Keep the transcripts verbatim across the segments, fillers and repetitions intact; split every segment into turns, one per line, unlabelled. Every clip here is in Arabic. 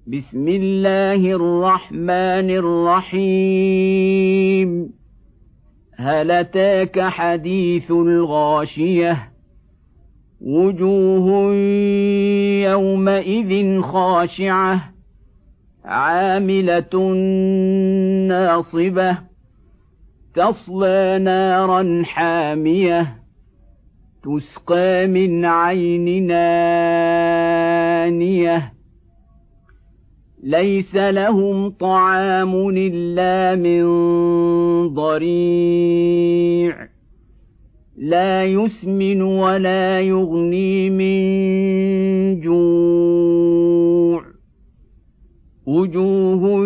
بسم الله الرحمن الرحيم هل أتاك حديث الغاشية وجوه يومئذ خاشعة عاملة ناصبة تصلى نارا حامية تسقى من عين آنية ليس لهم طعام إلا من ضريع لا يسمن ولا يغني من جوع وجوه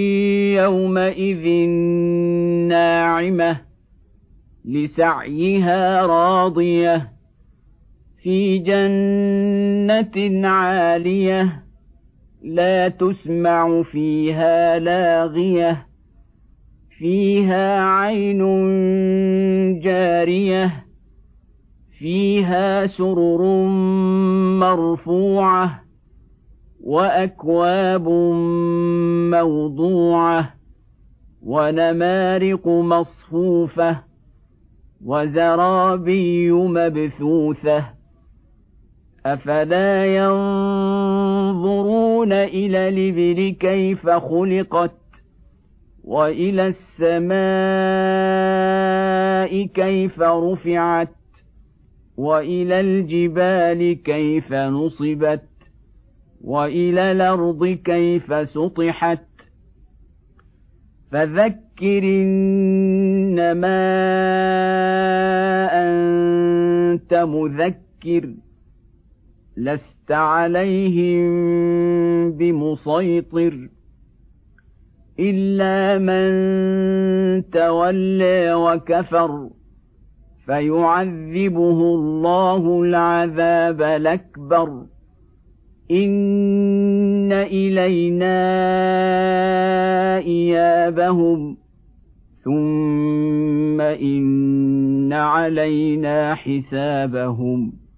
يومئذ ناعمة لسعيها راضية في جنة عالية لا تسمع فيها لاغية فيها عين جارية فيها سرر مرفوعة وأكواب موضوعة ونمارق مصفوفة وزرابي مبثوثة أفلا ينظرون إلى الإبل كيف خلقت وإلى السماء كيف رفعت وإلى الجبال كيف نصبت وإلى الأرض كيف سطحت فذكر إنما أنت مذكر لست عليهم بمسيطر إلا من تولى وكفر فيعذبه الله العذاب الأكبر إن إلينا إيابهم ثم إن علينا حسابهم